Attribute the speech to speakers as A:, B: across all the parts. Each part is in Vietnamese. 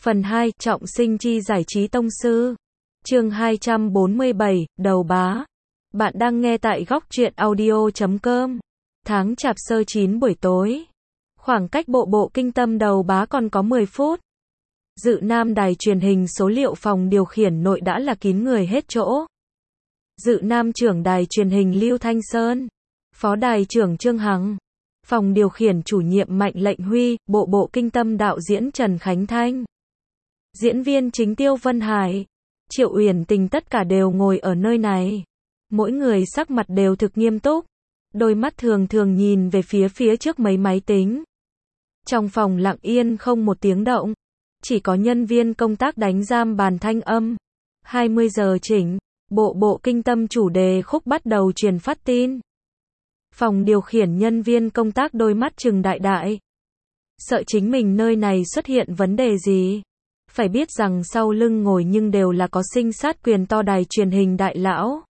A: Phần 2, trọng sinh chi giải trí tông sư. Chương 247, đầu bá. Bạn đang nghe tại góc truyện audio.com. Tháng Chạp Sơ 9 buổi tối. Khoảng cách bộ kinh tâm đầu bá còn có 10 phút. Dự Nam đài truyền hình số liệu phòng điều khiển nội đã là kín người hết chỗ. Dự Nam trưởng đài truyền hình Lưu Thanh Sơn, phó đài trưởng Trương Hằng, phòng điều khiển chủ nhiệm Mạnh Lệnh Huy, bộ kinh tâm đạo diễn Trần Khánh Thanh, diễn viên chính Tiêu Vân Hải, Triệu Uyển Tình, tất cả đều ngồi ở nơi này. Mỗi người sắc mặt đều thực nghiêm túc, đôi mắt thường thường nhìn về phía trước mấy máy tính. Trong phòng lặng yên không một tiếng động, chỉ có nhân viên công tác đánh giam bàn thanh âm. 20 giờ chỉnh, bộ kinh tâm chủ đề khúc bắt đầu truyền phát tin. Phòng điều khiển nhân viên công tác đôi mắt trừng đại. Sợ chính mình nơi này xuất hiện vấn đề gì. Phải biết rằng sau lưng ngồi nhưng đều là có sinh sát quyền to đài truyền hình đại lão.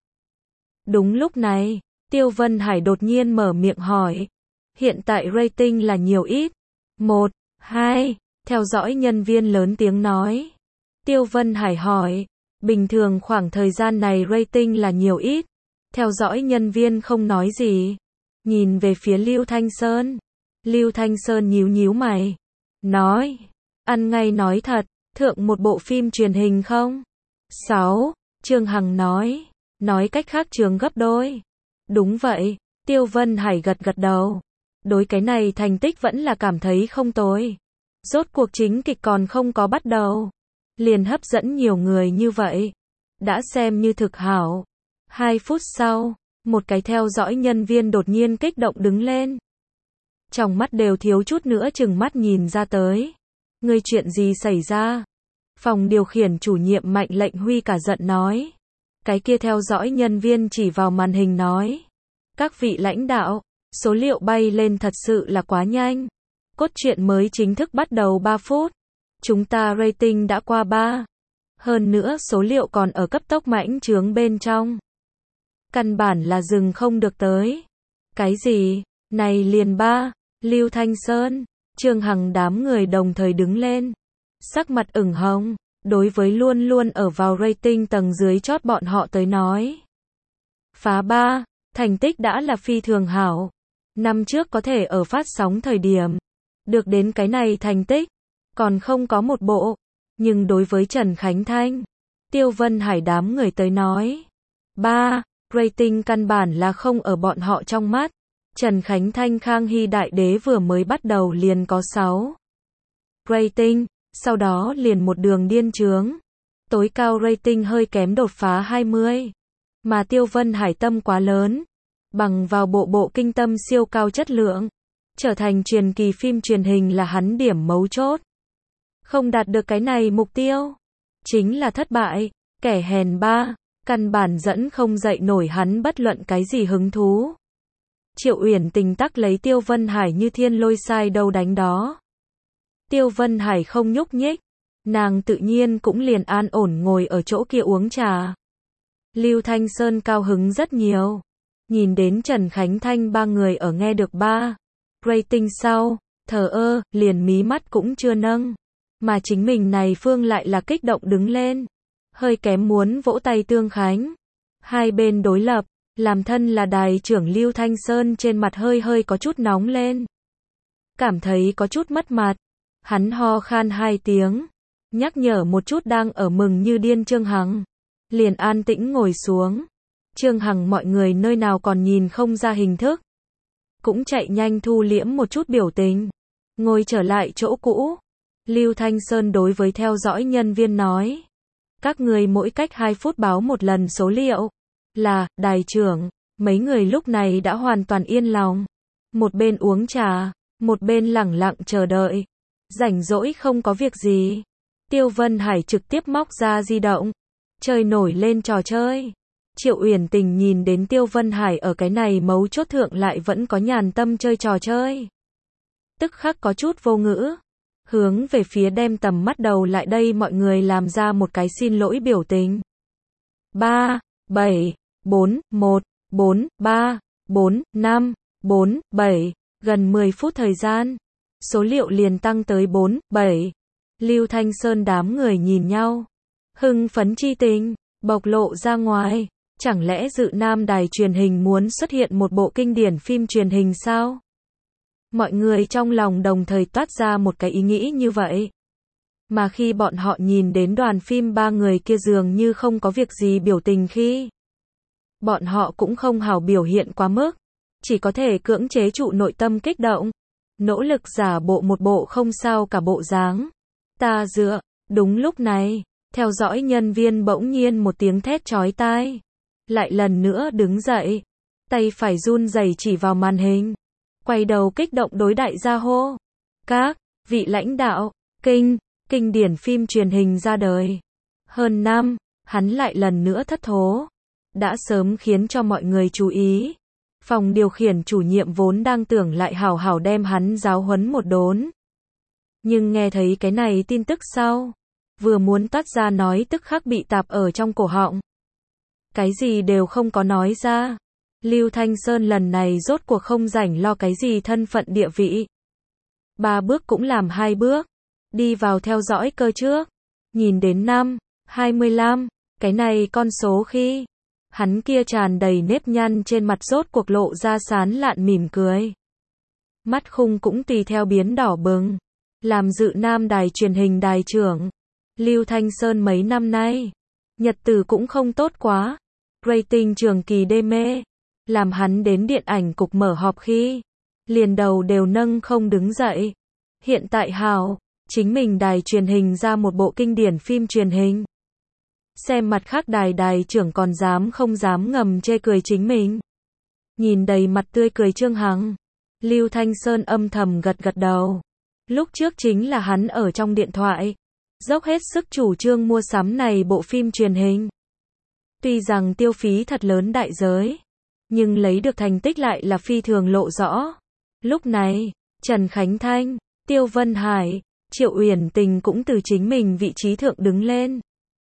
A: Đúng lúc này, Tiêu Vân Hải đột nhiên mở miệng hỏi. Hiện tại rating là nhiều ít? 1, 2, theo dõi nhân viên lớn tiếng nói. Tiêu Vân Hải hỏi. Bình thường khoảng thời gian này rating là nhiều ít? Theo dõi nhân viên không nói gì. Nhìn về phía Lưu Thanh Sơn. Lưu Thanh Sơn nhíu mày. Nói. Ăn ngay nói thật, thượng một bộ phim truyền hình không? 6. Trương Hằng nói. Nói cách khác trường gấp đôi. Đúng vậy. Tiêu Vân Hải gật đầu. Đối cái này thành tích vẫn là cảm thấy không tồi. Rốt cuộc chính kịch còn không có bắt đầu. Liền hấp dẫn nhiều người như vậy. Đã xem như thực hảo. 2 phút sau, một cái theo dõi nhân viên đột nhiên kích động đứng lên. Trong mắt đều thiếu chút nữa chừng mắt nhìn ra tới. Ngươi chuyện gì xảy ra? Phòng điều khiển chủ nhiệm Mạnh Lệnh Huy cả giận nói. Cái kia theo dõi nhân viên chỉ vào màn hình nói. Các vị lãnh đạo, số liệu bay lên thật sự là quá nhanh. Cốt truyện mới chính thức bắt đầu 3 phút. Chúng ta rating đã qua 3. Hơn nữa số liệu còn ở cấp tốc mãnh trướng bên trong. Căn bản là dừng không được tới. Cái gì? Này liền 3. Lưu Thanh Sơn, Trương Hằng đám người đồng thời đứng lên. Sắc mặt ửng hồng. Đối với luôn ở vào rating tầng dưới chót bọn họ tới nói. Phá 3. Thành tích đã là phi thường hảo. Năm trước có thể ở phát sóng thời điểm. Được đến cái này thành tích. Còn không có một bộ. Nhưng đối với Trần Khánh Thanh, Tiêu Vân Hải đám người tới nói. 3. Rating căn bản là không ở bọn họ trong mắt. Trần Khánh Thanh Khang Hy Đại Đế vừa mới bắt đầu liền có 6 rating, sau đó liền một đường điên trướng. Tối cao rating hơi kém đột phá 20. Mà Tiêu Vân Hải tâm quá lớn. Bằng vào bộ kinh tâm siêu cao chất lượng. Trở thành truyền kỳ phim truyền hình là hắn điểm mấu chốt. Không đạt được cái này mục tiêu. Chính là thất bại. Kẻ hèn 3. Căn bản dẫn không dậy nổi hắn bất luận cái gì hứng thú. Triệu Uyển Tình tắc lấy Tiêu Vân Hải như thiên lôi sai đâu đánh đó. Tiêu Vân Hải không nhúc nhích. Nàng tự nhiên cũng liền an ổn ngồi ở chỗ kia uống trà. Lưu Thanh Sơn cao hứng rất nhiều. Nhìn đến Trần Khánh Thanh ba người ở nghe được 3 rating sau, thờ ơ, liền mí mắt cũng chưa nâng. Mà chính mình này phương lại là kích động đứng lên. Hơi kém muốn vỗ tay tương khánh. Hai bên đối lập, làm thân là đài trưởng Lưu Thanh Sơn trên mặt hơi có chút nóng lên. Cảm thấy có chút mất mặt. Hắn ho khan 2 tiếng. Nhắc nhở một chút đang ở mừng như điên Trương Hằng. Liền an tĩnh ngồi xuống. Trương Hằng mọi người nơi nào còn nhìn không ra hình thức. Cũng chạy nhanh thu liễm một chút biểu tình. Ngồi trở lại chỗ cũ. Lưu Thanh Sơn đối với theo dõi nhân viên nói. Các người mỗi cách 2 phút báo một lần số liệu. Là, đài trưởng. Mấy người lúc này đã hoàn toàn yên lòng. Một bên uống trà, một bên lẳng lặng chờ đợi. Rảnh rỗi không có việc gì. Tiêu Vân Hải trực tiếp móc ra di động. Chơi nổi lên trò chơi. Triệu Uyển Tình nhìn đến Tiêu Vân Hải ở cái này mấu chốt thượng lại vẫn có nhàn tâm chơi trò chơi. Tức khắc có chút vô ngữ. Hướng về phía đem tầm mắt đầu lại đây mọi người làm ra một cái xin lỗi biểu tình. 3, 7, 4, 1, 4, 3, 4, 5, 4, 7, gần 10 phút thời gian. Số liệu liền tăng tới 4, 7. Lưu Thanh Sơn đám người nhìn nhau. Hưng phấn chi tình, bộc lộ ra ngoài. Chẳng lẽ Dự Nam đài truyền hình muốn xuất hiện một bộ kinh điển phim truyền hình sao? Mọi người trong lòng đồng thời toát ra một cái ý nghĩ như vậy. Mà khi bọn họ nhìn đến đoàn phim ba người kia dường như không có việc gì biểu tình khi bọn họ cũng không hào biểu hiện quá mức, chỉ có thể cưỡng chế trụ nội tâm kích động, nỗ lực giả bộ một bộ không sao cả bộ dáng. Ta dựa, đúng lúc này, theo dõi nhân viên bỗng nhiên một tiếng thét chói tai. Lại lần nữa đứng dậy, tay phải run rẩy chỉ vào màn hình, quay đầu kích động đối đại gia hô. Các vị lãnh đạo, kinh điển phim truyền hình ra đời. Hơn năm, hắn lại lần nữa thất thố. Đã sớm khiến cho mọi người chú ý. Phòng điều khiển chủ nhiệm vốn đang tưởng lại hảo hảo đem hắn giáo huấn một đốn. Nhưng nghe thấy cái này tin tức sau, vừa muốn toát ra nói tức khắc bị tạp ở trong cổ họng. Cái gì đều không có nói ra. Lưu Thanh Sơn lần này rốt cuộc không rảnh lo cái gì thân phận địa vị. 3 bước cũng làm 2 bước. Đi vào theo dõi cơ trước. Nhìn đến 25, cái này con số khi hắn kia tràn đầy nếp nhăn trên mặt rốt cuộc lộ ra sán lạn mỉm cười. Mắt khung cũng tùy theo biến đỏ bừng. Làm Dự Nam đài truyền hình đài trưởng, Lưu Thanh Sơn mấy năm nay, nhật tử cũng không tốt quá. Rating trường kỳ đê mê. Làm hắn đến điện ảnh cục mở họp khi liền đầu đều nâng không đứng dậy. Hiện tại hảo, chính mình đài truyền hình ra một bộ kinh điển phim truyền hình. Xem mặt khác đài trưởng còn dám không dám ngầm chê cười chính mình. Nhìn đầy mặt tươi cười Trương Hằng, Lưu Thanh Sơn âm thầm gật gật đầu. Lúc trước chính là hắn ở trong điện thoại, dốc hết sức chủ trương mua sắm này bộ phim truyền hình. Tuy rằng tiêu phí thật lớn đại giới, nhưng lấy được thành tích lại là phi thường lộ rõ. Lúc này, Trần Khánh Thanh, Tiêu Vân Hải, Triệu Uyển Tình cũng từ chính mình vị trí thượng đứng lên.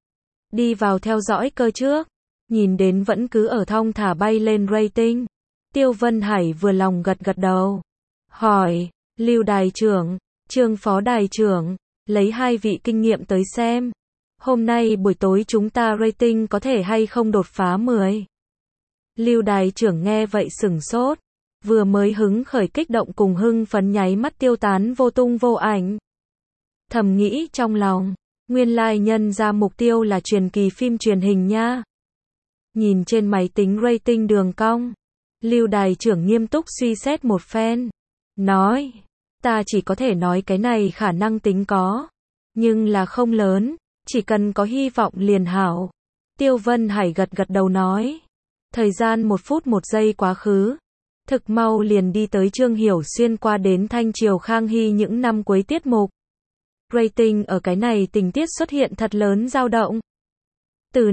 A: Đi vào theo dõi cơ trước, nhìn đến vẫn cứ ở thong thả bay lên rating. Tiêu Vân Hải vừa lòng gật gật đầu. Hỏi, Lưu đài trưởng, Trương phó đài trưởng, lấy 2 vị kinh nghiệm tới xem. Hôm nay buổi tối chúng ta rating có thể hay không đột phá 10. Lưu đài trưởng nghe vậy sửng sốt. Vừa mới hứng khởi kích động cùng hưng phấn nháy mắt tiêu tán vô tung vô ảnh. Thầm nghĩ trong lòng, nguyên lai nhân ra mục tiêu là truyền kỳ phim truyền hình nha. Nhìn trên máy tính rating đường cong, Lưu đài trưởng nghiêm túc suy xét một phen. Nói, ta chỉ có thể nói cái này khả năng tính có, nhưng là không lớn, chỉ cần có hy vọng liền hảo. Tiêu Vân Hải gật gật đầu nói. Thời gian 1 phút 1 giây quá khứ. Thực mau liền đi tới Trương Hiểu Xuyên qua đến Thanh Triều Khang Hy những năm cuối tiết mục. Rating ở cái này tình tiết xuất hiện thật lớn dao động. Từ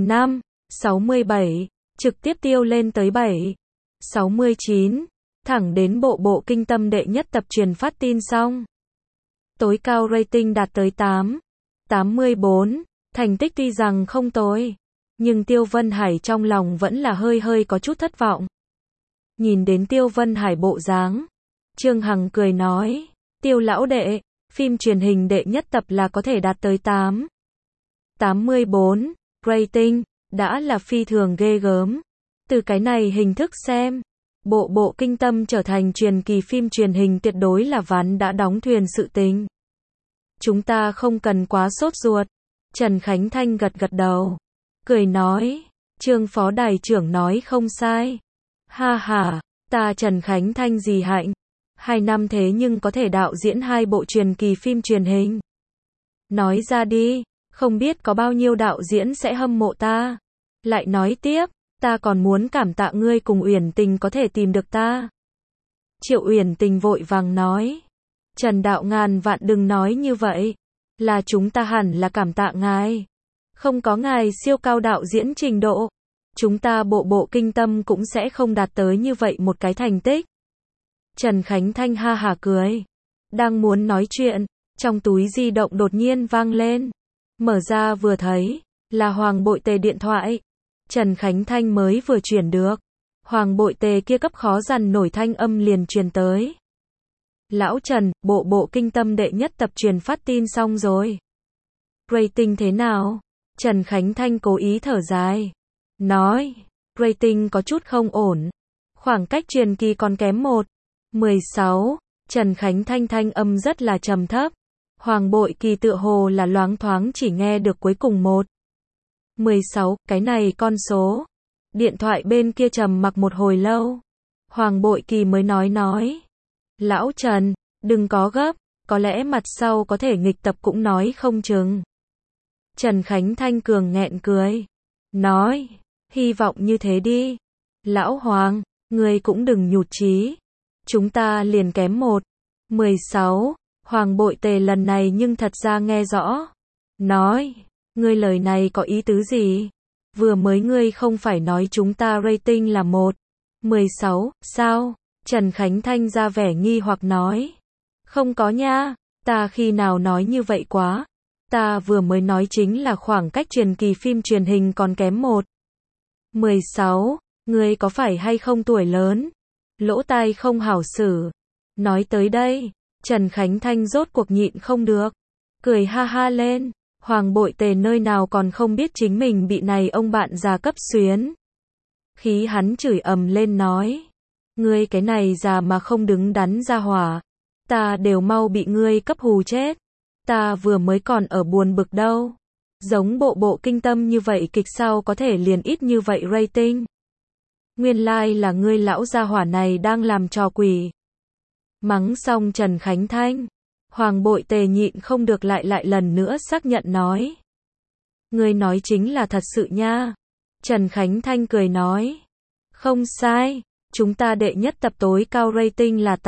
A: 67, trực tiếp tiêu lên tới 69, thẳng đến bộ kinh tâm đệ nhất tập truyền phát tin xong. Tối cao rating đạt tới 84, thành tích tuy rằng không tồi, nhưng Tiêu Vân Hải trong lòng vẫn là hơi có chút thất vọng. Nhìn đến Tiêu Vân Hải bộ dáng, Trương Hằng cười nói, Tiêu lão đệ, phim truyền hình đệ nhất tập là có thể đạt tới 84 rating, đã là phi thường ghê gớm. Từ cái này hình thức xem, bộ kinh tâm trở thành truyền kỳ phim truyền hình tuyệt đối là ván đã đóng thuyền sự tình. Chúng ta không cần quá sốt ruột. Trần Khánh Thanh gật gật đầu, cười nói, Trương phó đài trưởng nói không sai. Ha ha, ta Trần Khánh Thanh gì hạnh. 2 năm thế nhưng có thể đạo diễn 2 bộ truyền kỳ phim truyền hình. Nói ra đi, không biết có bao nhiêu đạo diễn sẽ hâm mộ ta. Lại nói tiếp, ta còn muốn cảm tạ ngươi cùng Uyển Tình có thể tìm được ta. Triệu Uyển Tình vội vàng nói, Trần đạo ngàn vạn đừng nói như vậy, là chúng ta hẳn là cảm tạ ngài. Không có ngài siêu cao đạo diễn trình độ, chúng ta bộ kinh tâm cũng sẽ không đạt tới như vậy một cái thành tích. Trần Khánh Thanh ha hả cười. Đang muốn nói chuyện, trong túi di động đột nhiên vang lên. Mở ra vừa thấy, là Hoàng Bội Tề điện thoại. Trần Khánh Thanh mới vừa chuyển được. Hoàng Bội Tề kia cấp khó dằn nổi thanh âm liền truyền tới. Lão Trần, bộ kinh tâm đệ nhất tập truyền phát tin xong rồi. Rating thế nào? Trần Khánh Thanh cố ý thở dài. Nói, rating có chút không ổn. Khoảng cách truyền kỳ còn kém 1,16. Trần Khánh Thanh thanh âm rất là trầm thấp. Hoàng Bội Kỳ tựa hồ là loáng thoáng chỉ nghe được cuối cùng 1,16, cái này con số. Điện thoại bên kia trầm mặc một hồi lâu. Hoàng Bội Kỳ mới nói. Lão Trần, đừng có gấp, có lẽ mặt sau có thể nghịch tập cũng nói không chừng. Trần Khánh Thanh cường nghẹn cười. Nói, hy vọng như thế đi. Lão Hoàng, ngươi cũng đừng nhụt chí. Chúng ta liền kém 1,16. Hoàng Bội Tề lần này nhưng thật ra nghe rõ. Nói, ngươi lời này có ý tứ gì? Vừa mới ngươi không phải nói chúng ta rating là 1,16, sao? Trần Khánh Thanh ra vẻ nghi hoặc nói. Không có nha, ta khi nào nói như vậy quá. Ta vừa mới nói chính là khoảng cách truyền kỳ phim truyền hình còn kém 1,16, ngươi có phải hay không tuổi lớn? Lỗ tai không hảo xử. Nói tới đây, Trần Khánh Thanh rốt cuộc nhịn không được. Cười ha ha lên, Hoàng Bội Tề nơi nào còn không biết chính mình bị này ông bạn già cấp xuyến. Khí hắn chửi ầm lên nói. Ngươi cái này già mà không đứng đắn ra hỏa. Ta đều mau bị ngươi cấp hù chết. Ta vừa mới còn ở buồn bực đâu. Giống bộ kinh tâm như vậy kịch sao có thể liền ít như vậy rating. Nguyên lai là ngươi lão gia hỏa này đang làm trò quỷ. Mắng xong Trần Khánh Thanh. Hoàng Bội Tề nhịn không được lại lần nữa xác nhận nói. Ngươi nói chính là thật sự nha. Trần Khánh Thanh cười nói. Không sai, chúng ta đệ nhất tập tối cao rating là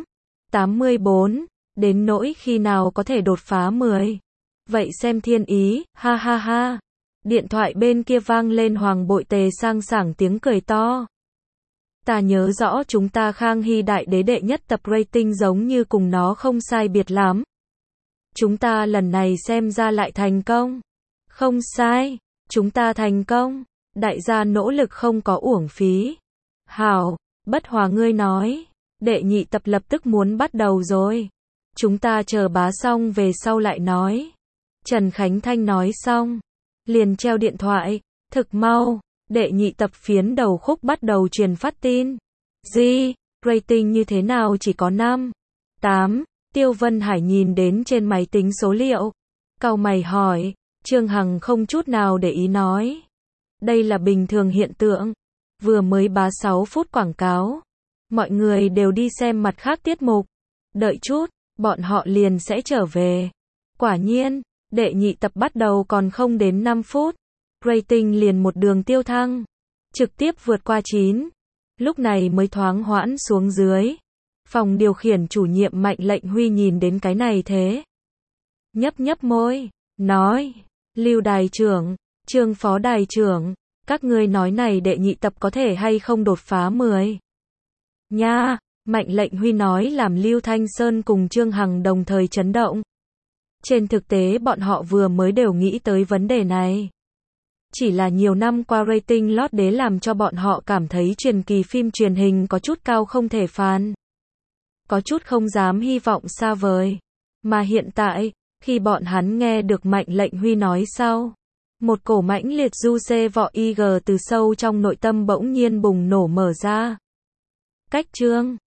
A: 84, đến nỗi khi nào có thể đột phá 10. Vậy xem thiên ý, ha ha ha. Điện thoại bên kia vang lên Hoàng Bội Tề sang sảng tiếng cười to. Ta nhớ rõ chúng ta Khang Hy Đại Đế đệ nhất tập rating giống như cùng nó không sai biệt lắm. Chúng ta lần này xem ra lại thành công. Không sai, chúng ta thành công. Đại gia nỗ lực không có uổng phí. Hảo, Bất Hòa ngươi nói. Đệ nhị tập lập tức muốn bắt đầu rồi. Chúng ta chờ bá xong về sau lại nói. Trần Khánh Thanh nói xong. Liền treo điện thoại. Thực mau. Đệ nhị tập phiến đầu khúc bắt đầu truyền phát tin. Rating như thế nào chỉ có 5,8. Tiêu Vân Hải nhìn đến trên máy tính số liệu. Cau mày hỏi. Trương Hằng không chút nào để ý nói. Đây là bình thường hiện tượng. Vừa mới bá 6 phút quảng cáo. Mọi người đều đi xem mặt khác tiết mục. Đợi chút, bọn họ liền sẽ trở về. Quả nhiên, đệ nhị tập bắt đầu còn không đến 5 phút. Rating liền một đường tiêu thăng. Trực tiếp vượt qua 9. Lúc này mới thoáng hoãn xuống dưới. Phòng điều khiển chủ nhiệm Mạnh Lệnh Huy nhìn đến cái này thế. Nhấp môi, nói. Lưu đài trưởng, Trương phó đài trưởng, các ngươi nói này đệ nhị tập có thể hay không đột phá 10. Nha, Mạnh Lệnh Huy nói làm Lưu Thanh Sơn cùng Trương Hằng đồng thời chấn động. Trên thực tế bọn họ vừa mới đều nghĩ tới vấn đề này. Chỉ là nhiều năm qua rating lót đế làm cho bọn họ cảm thấy truyền kỳ phim truyền hình có chút cao không thể phán. Có chút không dám hy vọng xa vời. Mà hiện tại, khi bọn hắn nghe được Mạnh Lệnh Huy nói sau, một cổ mãnh liệt du xê vọ IG từ sâu trong nội tâm bỗng nhiên bùng nổ mở ra. Cách chương